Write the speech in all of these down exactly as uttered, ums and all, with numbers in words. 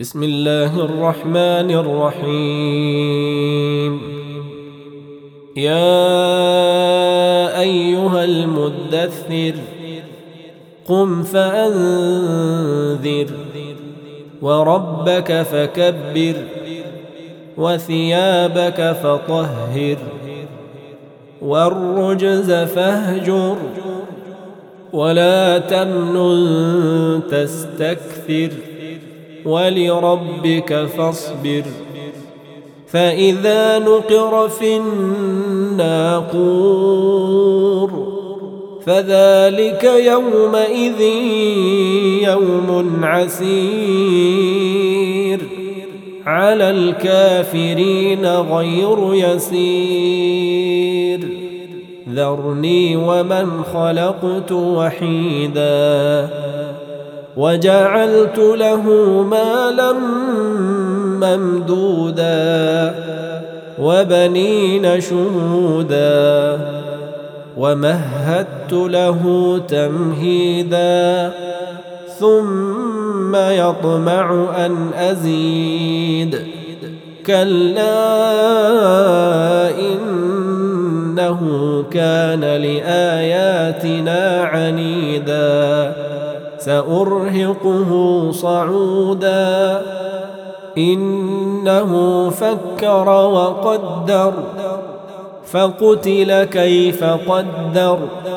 بسم الله الرحمن الرحيم. يا أيها المدثر قم فأنذر وربك فكبر وثيابك فطهر والرجز فاهجر ولا تمنن تستكثر ولربك فاصبر. فإذا نقر في الناقور فذلك يومئذ يوم عسير على الكافرين غير يسير. ذرني ومن خلقت وحيدا وجعلت له مالا ممدودا وبنين شهودا ومهدت له تمهيدا ثم يطمع أن أزيد. كلا إنه كان لآياتنا عنيدا سأرهقه صعودا. إنه فكر وقدر فقتل كيف قدر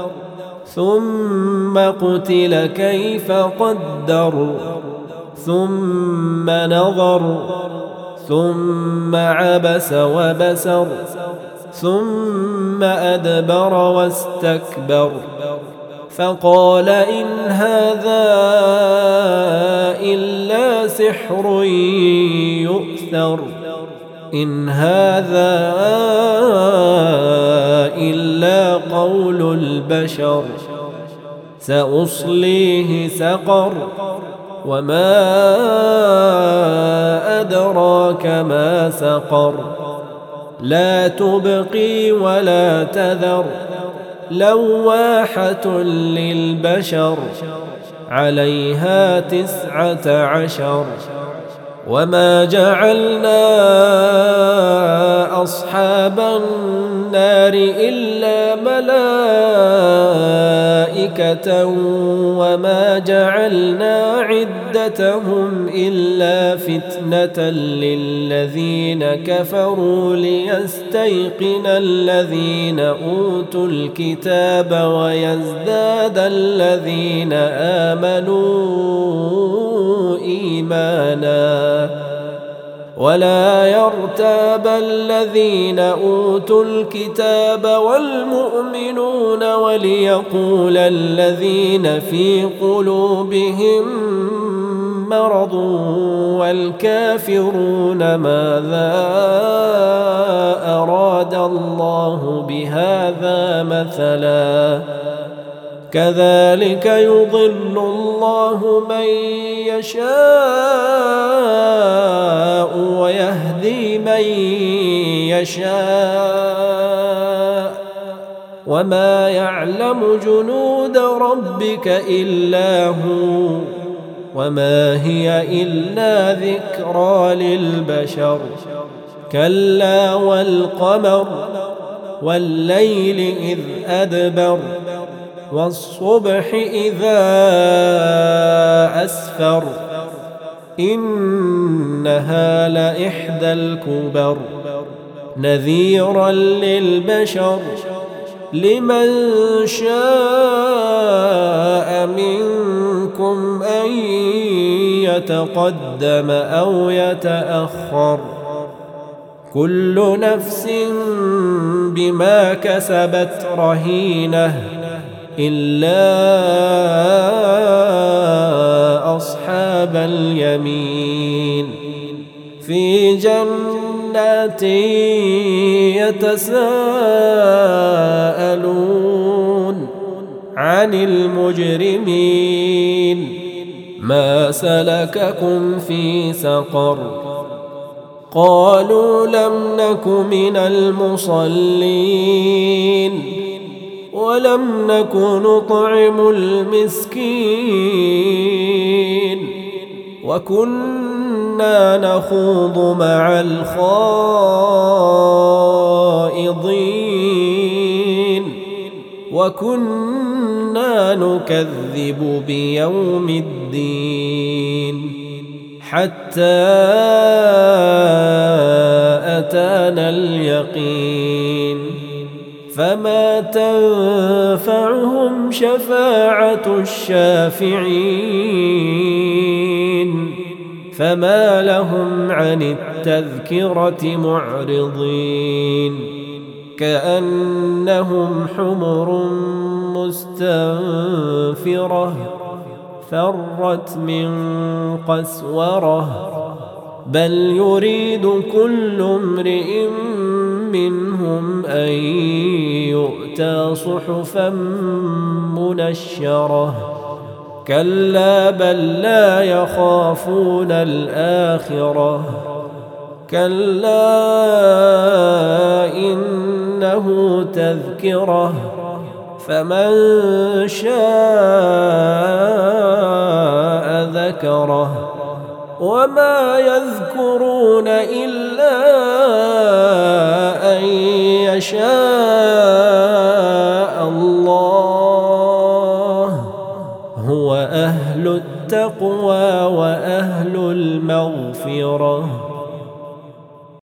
ثم قتل كيف قدر ثم نظر ثم عبس وبسر ثم أدبر واستكبر فقال إن هذا إلا سحر يؤثر إن هذا إلا قول البشر سأصليه سقر وما أدراك ما سقر لا تبقي ولا تذر لواحة للبشر عليها تسعة عشر. وما جعلنا أصحاب النار إلا ملائكة وما جعلنا عدتهم إلا فتنة للذين كفروا ليستيقن الذين أوتوا الكتاب ويزداد الذين آمنوا إيمانا ولا يرتاب الذين أوتوا الكتاب والمؤمنون وليقول الذين في قلوبهم مرض والكافرون ماذا أراد الله بهذا مثلا كذلك يضل الله من يشاء ويهدي من يشاء وما يعلم جنود ربك إلا هو وما هي إلا ذكرى للبشر. كلا والقمر والليل إذ أدبر والصبح إذا أسفر إنها لإحدى الكبر نذيرا للبشر لمن شاء منكم أن يتقدم أو يتأخر. كل نفس بما كسبت رهينة إلا أصحاب اليمين في جنات يتساءلون عن المجرمين ما سلككم في سقر قالوا لم نك من المصلين ولم نك نطعم المسكين وكنا كنا نخوض مع الخائضين وكنا نكذب بيوم الدين حتى أتانا اليقين فما تنفعهم شفاعة الشافعين فما لهم عن التذكرة معرضين كأنهم حمر مستنفرة فرت من قسورة بل يريد كل امرئ منهم أن يؤتى صحفا منشرة كلا بل لا يخافون الآخرة كلا إنه تذكرة فمن شاء ذكره وما يذكرون إلا أن يشاء الله هو أهل التقوى وأهل المغفرة.